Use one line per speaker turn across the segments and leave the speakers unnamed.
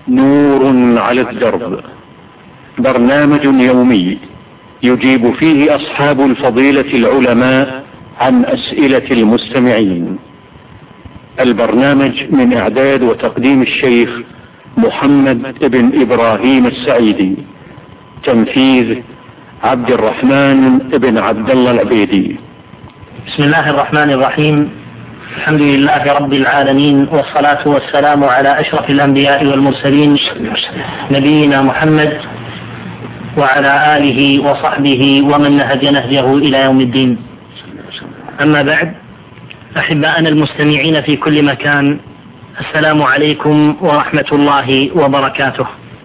نور على الدرب، برنامج يومي يجيب فيه أصحاب الفضيلة العلماء عن أسئلة المستمعين. البرنامج من إعداد وتقديم الشيخ محمد بن إبراهيم السعيدي، تنفيذ عبد الرحمن بن عبد الله العبيدي.
بسم الله الرحمن الرحيم. الحمد لله رب العالمين، والصلاة والسلام على أشرف الأنبياء والمرسلين نبينا محمد وعلى آله وصحبه ومن نهج نهجه إلى يوم الدين. أما بعد، أحباءنا المستمعين في كل مكان، السلام عليكم ورحمة الله وبركاته.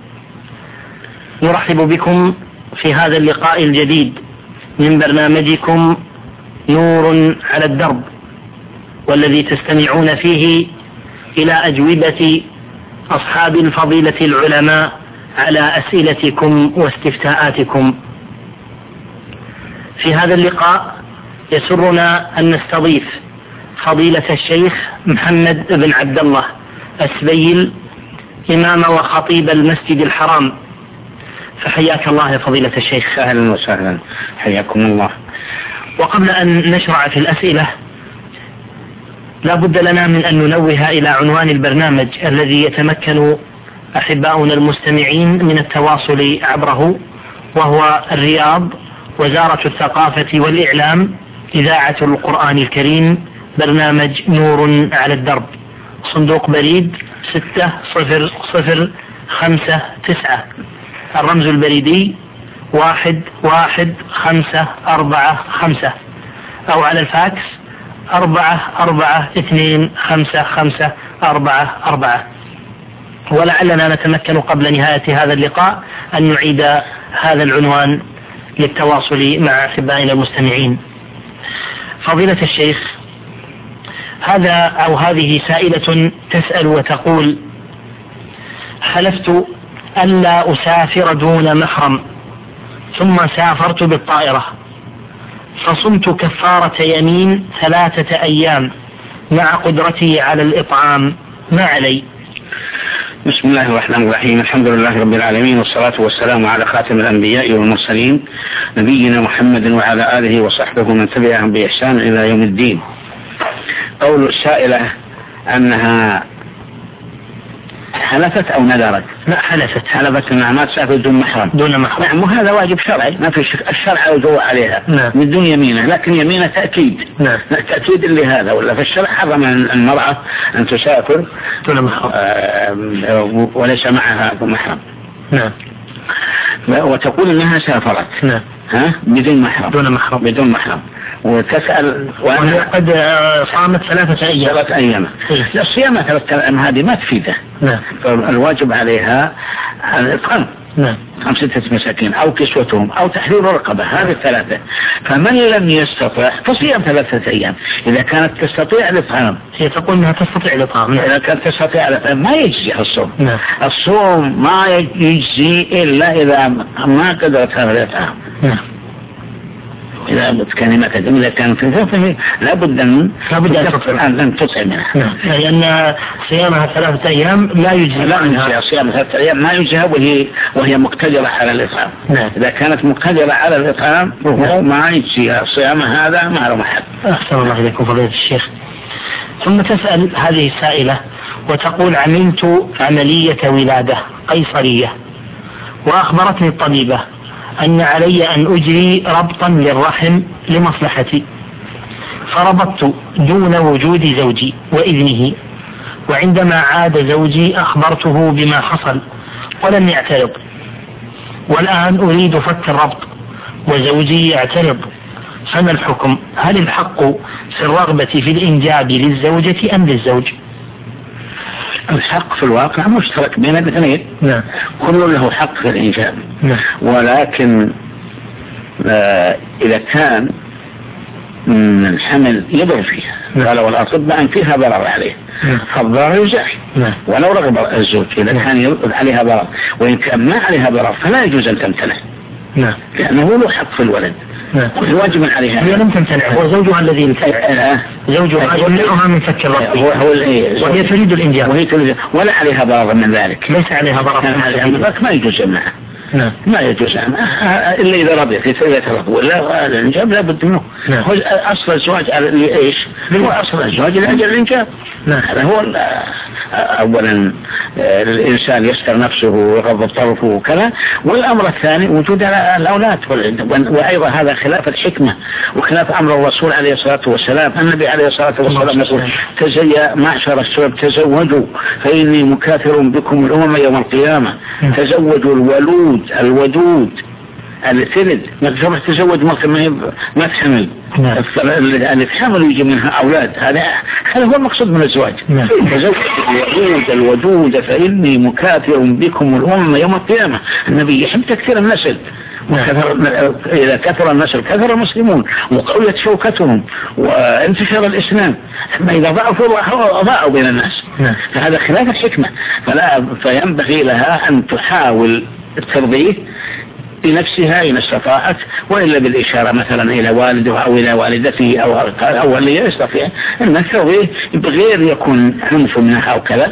نرحب بكم في هذا اللقاء الجديد من برنامجكم نور على الدرب، والذي تستمعون فيه إلى أجوبة أصحاب الفضيلة العلماء على أسئلتكم واستفتاءاتكم. في هذا اللقاء يسرنا أن نستضيف فضيلة الشيخ محمد بن عبد الله السبيل، إمام وخطيب المسجد الحرام. فحياك الله يا فضيلة الشيخ.
أهلا وسهلا، حياكم الله.
وقبل أن نشرع في الأسئلة، لا بد لنا من أن ننوه إلى عنوان البرنامج الذي يتمكن أحباؤنا المستمعين من التواصل عبره، وهو الرياض، وزارة الثقافة والإعلام، إذاعة القرآن الكريم، برنامج نور على الدرب، صندوق بريد 6005 الرمز البريدي 11545، أو على الفاكس 44255544. ولعلنا نتمكن قبل نهاية هذا اللقاء أن نعيد هذا العنوان للتواصل مع أحبائنا المستمعين. فضيلة الشيخ، هذه سائلة تسأل وتقول: حلفت ألا أسافر دون محرم، ثم سافرت بالطائرة، فصمت كفارة يمين 3 أيام مع قدرتي على الإطعام، ما علي؟
بسم الله الرحمن الرحيم. الحمد لله رب العالمين، والصلاة والسلام على خاتم الأنبياء والمرسلين نبينا محمد وعلى آله وصحبه من تبعهم بإحسان إلى يوم الدين. قول السائلة أنها حلفت أو نذرت؟
لا، حلفت
أنها ما تسافر دون محرم. نعم، وهذا واجب شرعي، ما في الشرع يجوع عليها.
نعم.
من دون يمينه، لكن يمينه تأكيد.
نعم.
تأكيد لهذا، ولا في الشرع حرم المرأة أن تسافر
دون محرم
وليس معها محرم.
نعم.
وتقول أنها سافرت.
نعم.
بدون محرم.
بدون محرم.
وتسأل
وهي قد صامت 3 أيام.
3 أيام. لا، الصيام 3 أيام هذه ما تفيده.
نعم.
فالواجب عليها الإطعام.
نعم.
5 مساكين أو كسوتهم أو تحرير رقبة، هذه 3. فمن لم يستطع فصيام 3 أيام. إذا كانت تستطيع الإطعام،
هي تقول أنها تستطيع الإطعام. نعم.
إذا كانت تستطيع الإطعام ما يجزي الصوم.
نعم.
الصوم ما يجزي إلا إذا ما قدرت على الإطعام.
نعم.
إذا كان في ظرفه لابد أن تطعم منها.
لأن صيامها 3 أيام لا يجزي.
صيام 3 أيام ما يجزي وهي مقتدرة على الإطعام.
نعم.
إذا كانت مقتدرة على الإطعام ما يجزي الصيام هذا ما له محل.
أحسن الله إليكم فضيلة الشيخ. ثم تسأل هذه السائلة وتقول: عملت عملية ولادة قيصرية، وأخبرتني الطبيبة أن علي أن أجري ربطا للرحم لمصلحتي، فربطت دون وجود زوجي وإذنه، وعندما عاد زوجي أخبرته بما حصل ولم يعترض، والآن أريد فك الربط وزوجي يعترض، فما الحكم؟ هل الحق في الرغبة في الإنجاب للزوجة أم للزوج؟
الحق في الواقع مشترك بين الاثنين.
نعم.
كل له حق في الإنجاب.
نعم.
ولكن إذا كان الحمل يضر فيها، قالوا الأطباء أن فيها ضرر عليه، فالضرر يزال. ولو رغب الزوج إذا كان يرغب عليها ضرر، وإن كان ما عليها ضرر فلا يجوز أن تمتنع، لأنه له حق في الولد. واجب عليها.
هي لم تمتنع، هو زوجها الذي امتنع، زوجها يمنعها من فك الرقبة وهي تريد الإنجاب
ولا عليها ضرر من ذلك.
ليس عليها ضرر من
ذلك، ما يجوز معها. ما يجوز إلا إذا رضيت يترضى، ولا الإنجاب لا بد منه. أصل الزواج على إيش؟ هو أصل الزواج لأجل الإنجاب. هذا هو. أولا الإنسان يستر نفسه ويغضب طرفه وكذا، والأمر الثاني وجود الأولاد، وأيضا هذا خلاف الحكمة وخلاف أمر الرسول عليه الصلاة والسلام. النبي عليه الصلاة والسلام يقول معشر الشباب تزوجوا فإني مكاثر بكم الأمم يوم القيامة. تزوجوا الودود الثلث، ما تزوج ما تحمل، اللي تحمل يجي منها أولاد. هذا هو المقصود من الزواج. تزوج الودود فإني مكاثر بكم الأمم يوم القيامة. النبي يحب تكثير النسل، إذا كثر النسل كثر المسلمون وقويت شوكتهم وانتشر الإسلام. أما إذا ضاعوا بين الناس، فهذا خلاف الحكمة. فينبغي لها أن تحاول الترضيه بنفسها إن استطاعت، وإلا بالإشارة مثلا إلى والده أو إلى والدته أو اللي يستطيع أن ترضيه بغير يكون عنف منها أو كذا.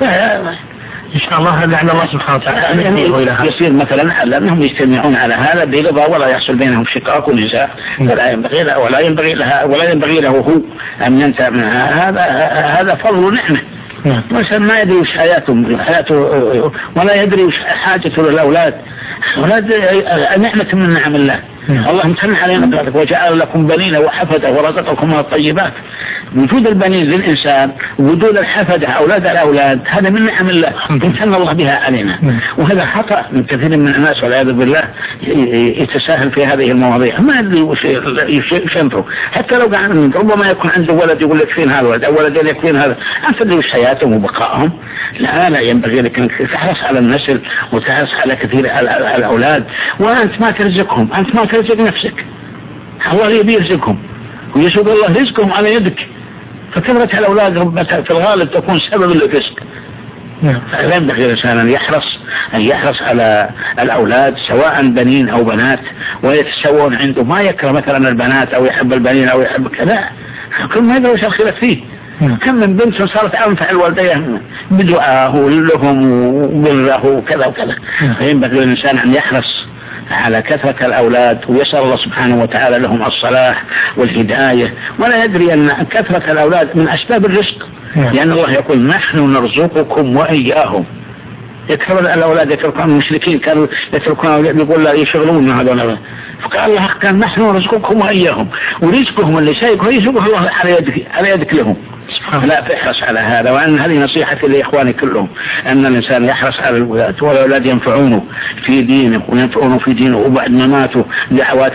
إن شاء الله لعل الله سبحانه وتعالى
يصير مثلا على أنهم يجتمعون على هذا برضا ولا يحصل بينهم شقاق ونزاع، فلا ينبغي له ولا ينبغي له هو أن ينتهي منها. هذا فضل نعمة. مثلا ما يدري وش حياته ولا يدري وش حاجته للأولاد. أولاد نعمة من نعم الله. الله امتن علينا بذلك وجعل لكم بنين وحفدة ورزقكم من الطيبات. وجود البنين للإنسان وجود الحفدة أولاد الأولاد هذا من نعم الله امتن الله بها علينا. وهذا خطأ من كثير من الناس والعياذ بالله يتساهل في هذه المواضيع، ما يدري وش ينفعه. حتى لو كان ربما يكون عنده ولد يقول لك فين هذا الولد أو ولدين يكفين هذا، أنت تدري وش حياتهم وبقائهم. لا ينبغي لك أن تحرص على النسل وتحرص على كثير الأولاد، وأنت ما ترزقهم، أنت ما ترزق نفسك، الله يبي يرزقهم ويسوق الله رزقهم على يدك. فكثرة الأولاد في الغالب تكون سبب للرزق. فلا ينبغي الإنسان أن يحرص على الأولاد سواء بنين أو بنات، ويتسوون عنده، ما يكره مثلا البنات أو يحب البنين أو يحب كذا. كل ما يدري وش الخلاف فيه. كم من بنت صارت أنفع الوالدين بدعاه لهم وبره وكذا وكذا. فينبغي الإنسان أن يحرص على كثرة الأولاد ويسأل الله سبحانه وتعالى لهم الصلاح والهداية، ولا يدري أن كثرة الأولاد من أسباب الرزق، لأن الله يقول نحن نرزقكم وإياهم. يكثر الأولاد يتركون المشركين كانوا يتركون يقول لا يشغلون هذول، فقال الله كان نحن نرزقكم وإياهم، ورزقهم اللي شايك يرزقه الله على يدك لهم. لا تحرص على هذا. وأن هذه نصيحتي لإخواني كلهم، أن الإنسان يحرص على الأولاد، والأولاد ينفعونه في دينه وينفعونه في دينه، وبعد مماته دعوات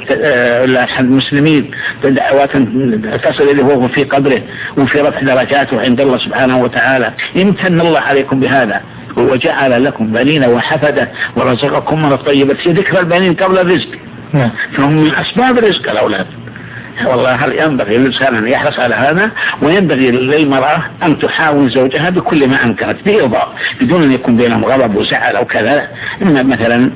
المسلمين، دعوات تصل إليه وهو في قبره وفي رفع درجاته عند الله سبحانه وتعالى. يمتن الله عليكم بهذا، وجعل لكم بنين وحفدة ورزقكم من الطيبات. في ذكر البنين قبل الرزق، فهم من أسباب رزق الأولاد. والله هل ينبغي للإنسان أن يحرص على هذا، وينبغي للمرأة أن تحاول زوجها بكل ما أمكنت برضا، بدون أن يكون بينهم غضب وزعل أو كذا. إما مثلا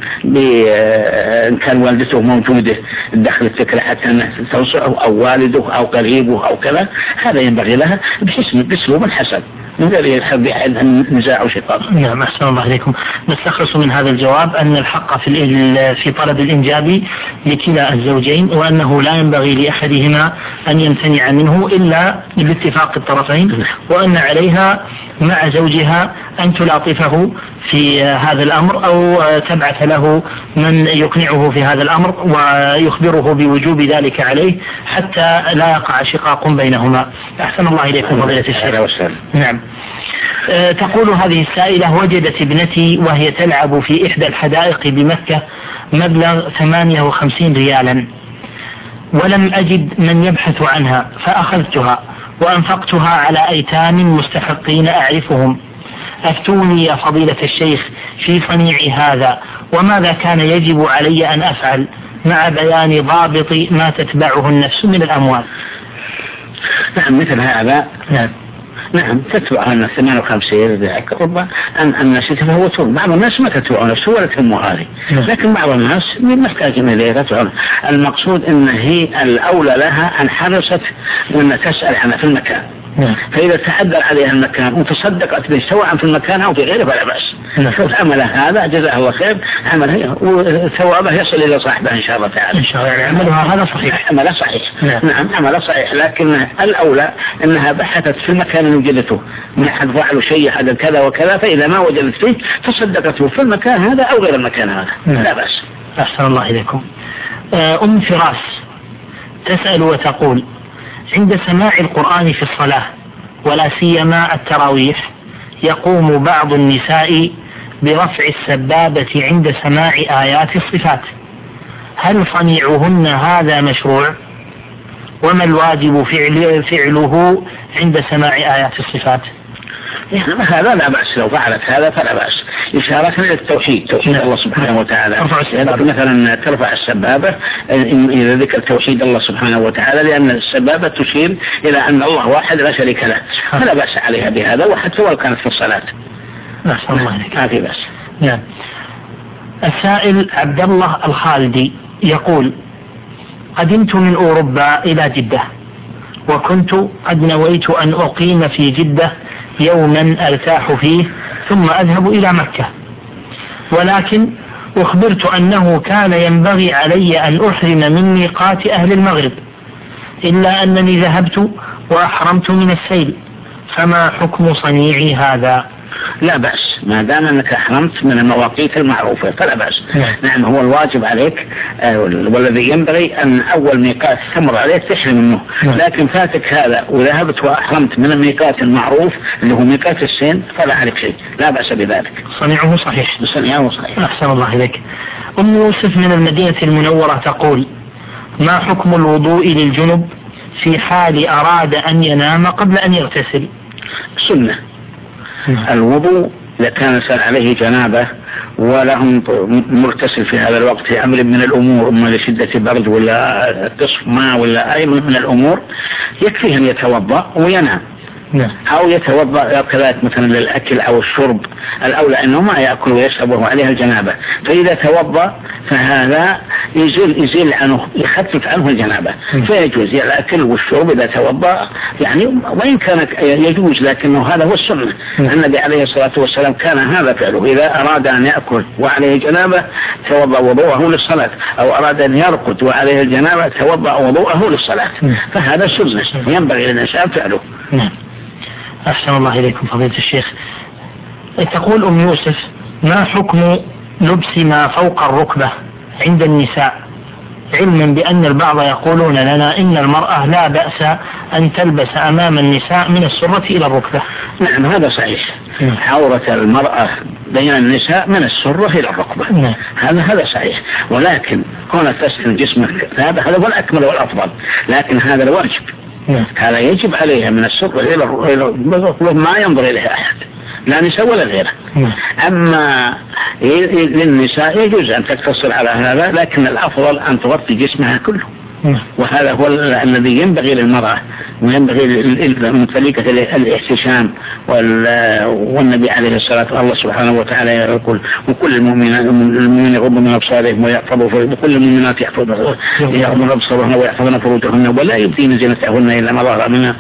إن كان والدته موجودة دخل الفكرة حتى تنصحه أو والده أو قريبه أو كذا، هذا ينبغي لها بأسلوب حسن من غير يحب النزاع وشقاق.
نعم، أحسن الله عليكم. نستخلص من هذا الجواب أن الحق في طلب الإنجاب لكلا الزوجين، وأنه لا ينبغي لأحدهما أن يمتنع منه إلا باتفاق الطرفين، وأن عليها مع زوجها أن تلاطفه في هذا الأمر أو تبعث له من يقنعه في هذا الأمر ويخبره بوجوب ذلك عليه حتى لا يقع شقاق بينهما. أحسن الله إليكم فضيلة الشيخ. نعم. تقول هذه السائلة: وجدت ابنتي وهي تلعب في إحدى الحدائق بمكة مبلغ 58 ريالا، ولم أجد من يبحث عنها، فأخذتها وأنفقتها على أيتام مستحقين أعرفهم. أفتوني يا فضيلة الشيخ في صنيع هذا، وماذا كان يجب علي أن أفعل مع بيان ضابط ما تتبعه النفس من الأموال؟
نعم، مثل هذا نعم تتبعها الناس 58 ربما أن الناس يتفاوتون. بعض الناس ما تتبعون نفسه ولا تهمه هذه، لكن بعض الناس محتاجين إليه تتبعون. المقصود أن هي الأولى لها أن حرصت وأن تسأل عنها في المكان، فإذا تعذر عليها المكان وتصدقت به سواء في المكان أو في غيره فلا بأس. عمل هذا جزاه الله خير، عمل وثوابه يصل إلى صاحبه إن شاء الله تعالى.
إن شاء الله عملها هذا صحيح.
عمله صحيح. نعم عمله صحيح، لكن الأولى أنها بحثت في المكان اللي وجدته من أحد فعل شيء هذا كذا وكذا، فإذا ما وجدت فيه تصدقته في المكان هذا أو غير المكان هذا. لا بأس.
أحسن الله إليكم. أم فراس تسأل وتقول: عند سماع القرآن في الصلاة ولا سيما التراويح يقوم بعض النساء برفع السبابة عند سماع آيات الصفات، هل صنيعهن هذا مشروع؟ وما الواجب فعله عند سماع آيات الصفات؟
يعني هذا لا بأس، لو فعلت هذا فلا بأس، إشارة إلى التوحيد، توحيد الله سبحانه وتعالى. مثلا ترفع السبابة إذا ذكر توحيد الله سبحانه وتعالى، لأن السبابة تشير إلى أن الله واحد لا شريك له، فلا بأس عليها بهذا، وحتى ولو كانت في الصلاة.
أحسن الله عليك.
ما في بأس.
نعم. السائل عبد الله الخالدي يقول: قدمت من أوروبا إلى جدة، وكنت قد نويت أن أقيم في جدة يوما أرتاح فيه ثم أذهب إلى مكة، ولكن أخبرت أنه كان ينبغي علي أن أحرم من ميقات أهل المغرب، إلا أنني ذهبت وأحرمت من السيل، فما حكم صنيعي هذا؟
لا بأس، ما دام أنك أحرمت من المواقيت المعروفة فلا بأس. نعم هو الواجب عليك والذي ينبغي أن أول ميقات تمر عليك تحرم منه، لكن فاتك هذا وذهبت وأحرمت من الميقات المعروف اللي هو ميقات السين فلا عليك شيء، لا بأس بذلك.
صنيعه صحيح.
صنيعه صحيح.
أحسن الله إليك. أم يوسف من المدينة المنورة تقول: ما حكم الوضوء للجنب في حال أراد أن ينام قبل أن يغتسل؟
سنة. الوضوء إذا كان سال عليه جنابة ولهم مرتسل في هذا الوقت في أمر من الأمور، إما لشدة برد ولا قصف ماء ولا أي من الأمور، يكفيه أن يتوضأ وينام. أو يتوضأ كذلك مثلا للأكل أو الشرب، الأولى أنه ما يأكل ويشرب وهو عليه الجنابة، فإذا توضأ فهذا يزيل عنه، يخفف عنه الجنابة، فيجوز الأكل والشرب إذا توضأ، يعني وإن كان يجوز لكنه هذا هو السنة. النبي عليه الصلاة والسلام كان هذا فعله، إذا أراد أن يأكل وعليه جنابة توضأ وضوءه للصلاة، أو أراد أن يرقد وعليه الجنابة توضأ وضوءه للصلاة، فهذا سنة ينبغي للإنسان فعله.
أحسن الله إليكم فضيلة الشيخ. تقول أم يوسف: ما حكم لبس ما فوق الركبة عند النساء، علما بأن البعض يقولون لنا إن المرأة لا بأس أن تلبس أمام النساء من السرة إلى الركبة؟
نعم هذا صحيح. عورة المرأة بين النساء من السرة إلى الركبة، هذا صحيح، ولكن كونك تسلم جسمك هذا هو الأكمل والأفضل، لكن هذا الواجب، هذا يجب عليها من السرة إلى ما ينظر إليها أحد، لا نساء ولا غيره. أما للنساء يجوز أن تقتصر على هذا، لكن الأفضل أن تغطي جسمها كله، وهذا هو الذي ينبغي للمرأة، وينبغي من طريقة الاحتشام. والنبي عليه الصلاة والسلام الله سبحانه وتعالى يقول: وكل المؤمنين يغضوا من أبصارهم ويحفظوا، وكل المؤمنات يغضن أبصارهن ويحفظن فروجهن ولا يبدين زينتهن إلا ما ظهر منها.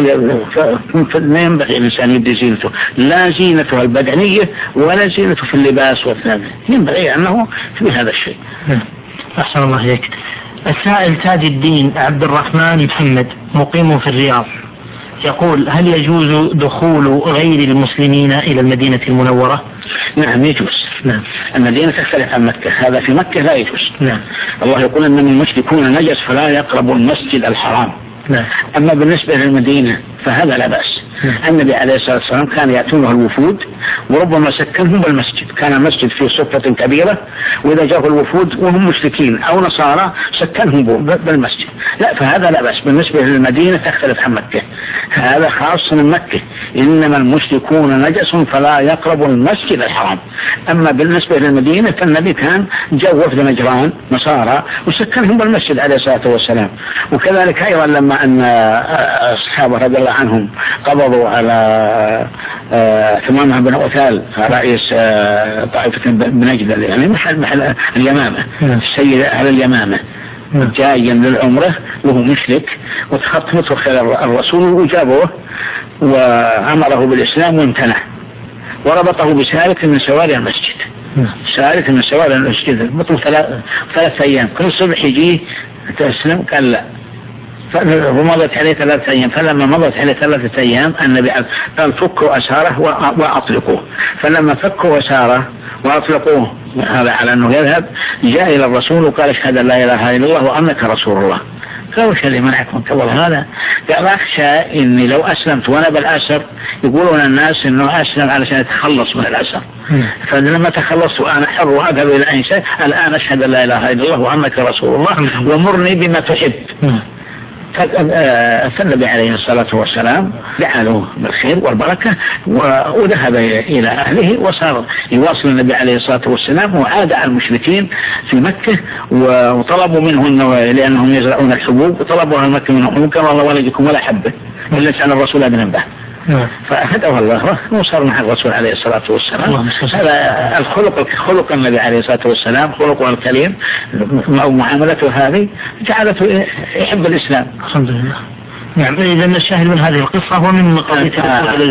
فلا ينبغي الإنسان يبدي زينته، لا زينته البدنية ولا زينته في اللباس والثاني، ينبغي أنه في هذا الشيء.
أحسن الله إليك. السائل تاج الدين عبد الرحمن محمد مقيم في الرياض يقول: هل يجوز دخول غير المسلمين إلى المدينة المنورة؟
نعم يجوز. المدينة تختلف عن مكة، هذا في مكة لا يجوز. الله يقول: إنما المشركون نجس فلا يقربوا المسجد الحرام. أما بالنسبة للمدينة فهذا لا بأس. النبي عليه الصلاة والسلام كان يأتونه الوفود وربما سكنهم بالمسجد، كان المسجد فيه صفة كبيرة، وإذا جاءوا الوفود وهم مشركين أو نصارى سكنهم بالمسجد، لا فهذا لا بأس. بالنسبة للمدينة تختلف عن مكة، هذا خاص من مكة، إنما المشركون نجس فلا يقربوا المسجد الحرام. أما بالنسبة للمدينة فالنبي كان جاء وفد نجران نصارى وسكنهم بالمسجد عليه الصلاة والسلام. وكذلك أيضا لما لما أن الصحابة رضي الله عنهم قبضوا على ثمامة بن عثال رئيس طائفة بنجد يعني محل اليمامة السيد أهل اليمامة جايا للعمرة وهو مشرك وتخطفته خلال الرسول وجابوه وأمره بالإسلام وامتنع وربطه بسالك من سواري المسجد سالك من سواري المسجد بطل 3 أيام كل صبح يجي تسلم قال لا فمضت عليه 3 أيام فلما مضت عليه 3 أيام النبي قال فكوا أساره وأطلقوه فلما فكوا أساره وأطلقوه هذا على أنه يذهب جاء إلى الرسول وقال اشهد أن لا إله إلا الله وأنك رسول الله قال وش اللي منعكم قبل هذا قال أخشى إني لو أسلمت وأنا بالأسر يقولون الناس إنه أسلم علشان يتخلص من الأسر فلما تخلصت وأنا حر وأذهب إلى أي شيء الآن أشهد أن لا إله إلا الله وأنك رسول الله ومرني بما تحب فالنبي عليه الصلاة والسلام دعا له بالخير والبركة وذهب إلى أهله وصار يواصل النبي عليه الصلاة والسلام وعاد على المشركين في مكة وطلبوا منه لأنهم يزرعون الحبوب وطلبوا عن مكة منهم قال الله ولدكم ولا حبة إلا سأل الرسول ابن به فأخذه الله وصار مع الرسول عليه الصلاة والسلام هذا خلق النبي عليه الصلاة والسلام خلقه الكريم أو معاملته هذه جعلته يحب الإسلام
الحمد لله. نعم إذا الشاهد من هذه القصة هو من قضية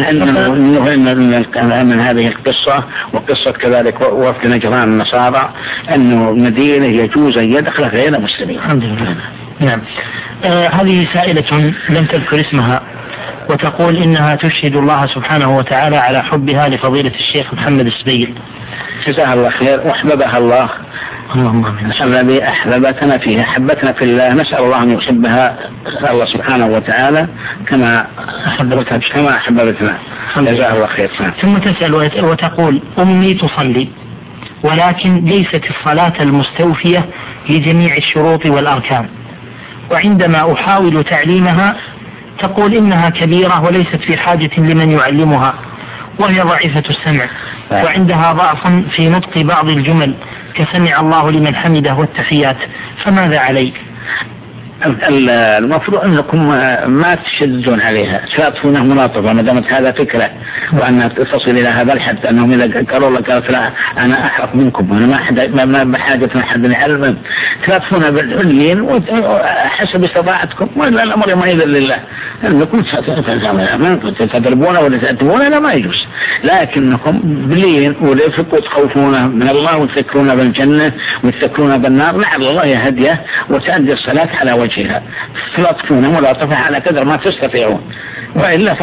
من هذه القصة وقصة كذلك وفد نجران النصارى أنه مدينة يجوز أن يدخل غير مسلمين.
الحمد لله. نعم. هذه سائلة لم تذكر اسمها وتقول إنها تشهد الله سبحانه وتعالى على حبها لفضيلة الشيخ محمد السبيل
جزاها الله خير وأحببها الله الذي أحببتنا فيها حبتنا في الله نسأل الله أن يحبها الله سبحانه وتعالى كما أحببتنا جزاها الله خير.
ثم تسأل وتقول أمي تصلي ولكن ليست الصلاة المستوفية لجميع الشروط والأركان وعندما أحاول تعليمها تقول إنها كبيرة وليست في حاجة لمن يعلمها وهي ضعيفة السمع وعندها ضعف في نطق بعض الجمل كسمع الله لمن حمده والتحيات فماذا علي؟
المفروض أنكم ما تشدون عليها تفاتفونها مناطفة ما دامت هذا فكرة وأنها تصل إلى هذا الحد أنهم إذا قالوا لك قالت لا أنا أحرق منكم أنا ما بحاجة أحد يعلم تفاتفونها بالعلين وحسب استطاعتكم وإلا الأمر يومئذ لله أنكم تضربون ولا تأتون لا ما يجوز لكنكم بلين ورفق وتخوفون من الله وتذكرون بالجنة وتذكرون بالنار لعل الله يهديه وتأدي الصلاة على وجهها تلطفون ملاطفة على قدر ما تستطيعون وإلا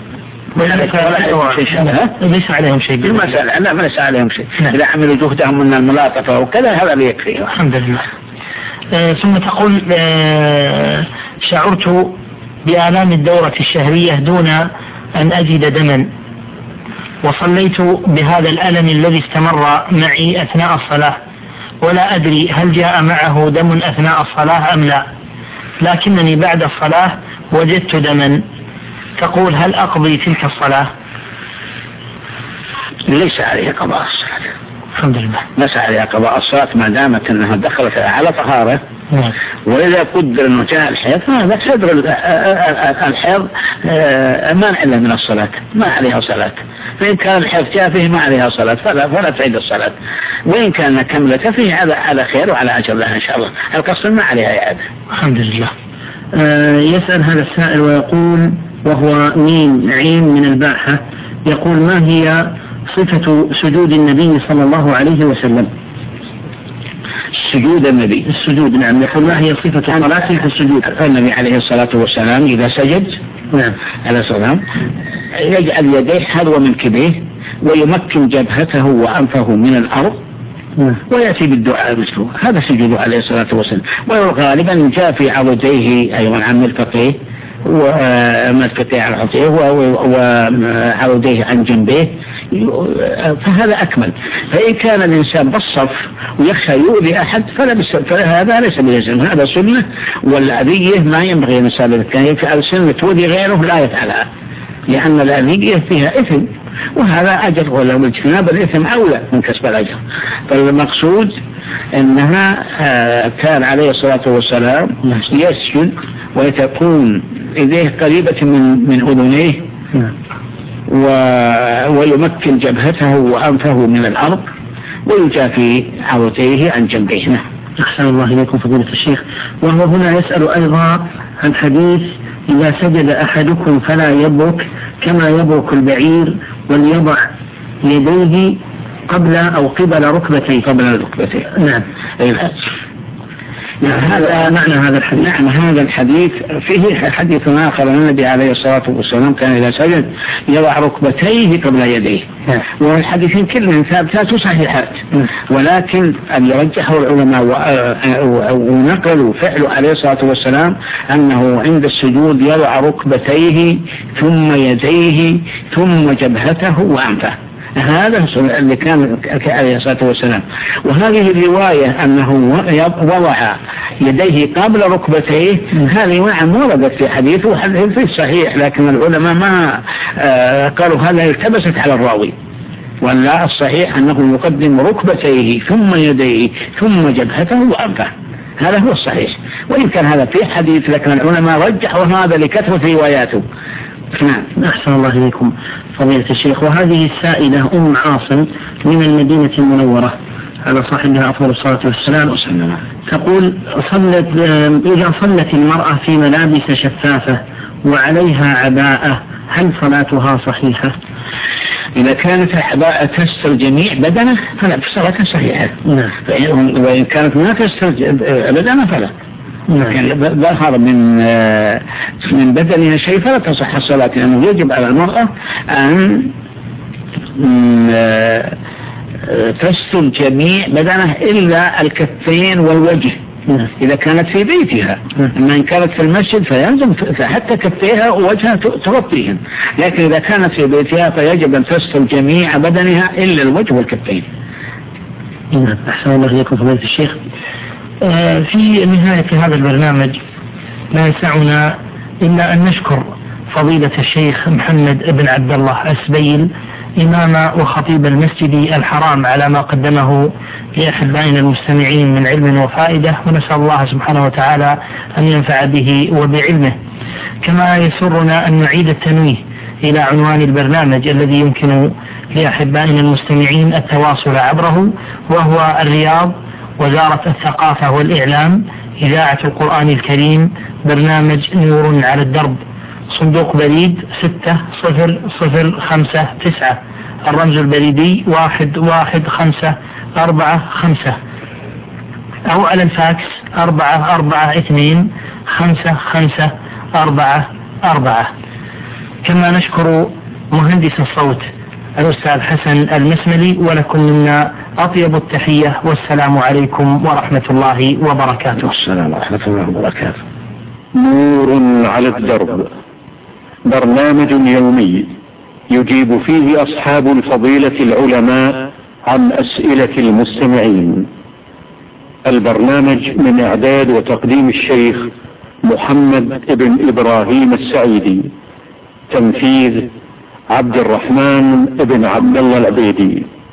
ليس عليهم شيء
بالمسألة لا ليس عليهم شيء إذا عملوا جهدهم من الملاطفة وكذا هذا اللي يكفي
الحمد لله. ثم تقول شعرت بآلام الدورة الشهرية دون أن أجد دما وصليت بهذا الألم الذي استمر معي أثناء الصلاة ولا أدري هل جاء معه دم أثناء الصلاة أم لا لكنني بعد الصلاة وجدت دما تقول هل أقضي تلك الصلاة؟
ليس عليها قضاء الصلاة
الحمد لله
ليس عليها قضاء الصلاة ما دامت أنها دخلت على طهارة وإذا قدر أنه جاء الحيض هذا صدر الحيض مانع له من الصلاة ما عليها صلاة فإن كان الحيض جاء فيه ما عليها صلاة فلا تعيد الصلاة وإن كان كملته فيه على خير وعلى أجر لها إن شاء الله القصر ما عليها إعادة.
الحمد لله.
يسأل هذا السائل ويقول وهو ميم عين من الباحة يقول ما هي صفة سجود النبي صلى الله عليه وسلم؟
سجود النبي
السجود نعم يقول ما هي صفة صلاته في السجود؟
النبي عليه الصلاة والسلام إذا سجد
نعم
عليه الصلاة يجعل يديه حذو من كبيه ويمكن جبهته وأنفه من الأرض ويأتي بالدعاء مثله هذا سجوده عليه الصلاة والسلام وغالبا جاء في عضديه أيضا عن مرفقيه ومرفقيه عن عضديه وعضديه عن جنبيه فهذا أكمل فإن كان الإنسان بالصف ويخشى يؤذي أحد فهذا ليس بلازم هذا سنة والأذية ما ينبغي الإنسان كان يفعل سنة تؤذي غيره لا يفعلها لأن الأذية فيها إثم وهذا أجر، ولو اجتناب الإثم أولى من كسب الأجر. فالمقصود أنها كان عليه الصلاة والسلام يسجد وتكون يديه قريبة من أذنيه ويمكن جبهته وأنفه من الأرض ويجافي عورتيه عن جنبيه.
أحسن الله إليكم فضيلة الشيخ. وهو هنا يسأل أيضا عن حديث إذا سجد أحدكم فلا يبرك كما يبرك البعير وليضع يديه قبل أو قبل ركبتيه. نعم.
هذا معنى هذا الحديث. نعم، هذا الحديث فيه حديث آخر أن النبي عليه الصلاة والسلام كان إذا سجد يضع ركبتيه قبل يديه، والحديثين كلهم ثابتات صحيحات، ولكن أن يرجحه العلماء ونقلوا فعله عليه الصلاة والسلام أنه عند السجود يضع ركبتيه ثم يديه ثم جبهته وأنفه. هذا اللي كان عليه الصلاة والسلام. وهذه الرواية أنه وضع يديه قبل ركبتيه هذه نعم وردت في حديث وحديث في صحيح، لكن العلماء ما قالوا هذا التبست على الراوي، ولا الصحيح أنه يقدم ركبتيه ثم يديه ثم جبهته وأنفه. هذا هو الصحيح، وإن كان هذا في حديث لكن العلماء رجحوا هذا لكثرة رواياته.
نعم. أحسن الله إليكم فضيلة الشيخ. وهذه السائلة أم عاصم من المدينة المنورة على صاحبها أفضل الصلاة والسلام تقول إذا صلت المرأة في ملابس شفافة وعليها عباءة هل صلاتها صحيحة؟
إذا كانت العباءة تستر جميع بدنه فلا، صلاتها صحيحة. وإن كانت ما تستر بدنه فلا، يعني ظهر من بدنها شيء فلا تصح الصلاة، لأنه يجب على المرأة أن تستر جميع بدنه إلا الكفين والوجه إذا كانت في بيتها. أما إن كانت في المسجد فيلزم حتى كفيها ووجهها تغطيهم، لكن إذا كانت في بيتها فيجب أن تستر جميع بدنها إلا الوجه والكفين.
أحسن الله إليكم فضيلة الشيخ.
في نهاية هذا البرنامج لا يسعنا إلا أن نشكر فضيلة الشيخ محمد بن عبد الله السبيل إمام وخطيب المسجد الحرام على ما قدمه لأحبائنا المستمعين من علم وفائدة، ونسأل الله سبحانه وتعالى أن ينفع به وبعلمه. كما يسرنا أن نعيد التنويه إلى عنوان البرنامج الذي يمكن لأحبائنا المستمعين التواصل عبره، وهو الرياض، وزارة الثقافة والإعلام، إذاعة القرآن الكريم، برنامج نور على الدرب، صندوق بريد 60059، الرمز البريدي 11545، أو على الفاكس 4425544. كما نشكر مهندس الصوت الأستاذ حسن المسملي، ولكم منا أطيب التحية، والسلام عليكم ورحمة الله وبركاته.
السلام ورحمة الله وبركاته.
نور على الدرب، برنامج يومي يجيب فيه أصحاب الفضيلة العلماء عن أسئلة المستمعين. البرنامج من إعداد وتقديم الشيخ محمد بن إبراهيم السعيدي، تنفيذ عبد الرحمن بن عبد الله العبيدي.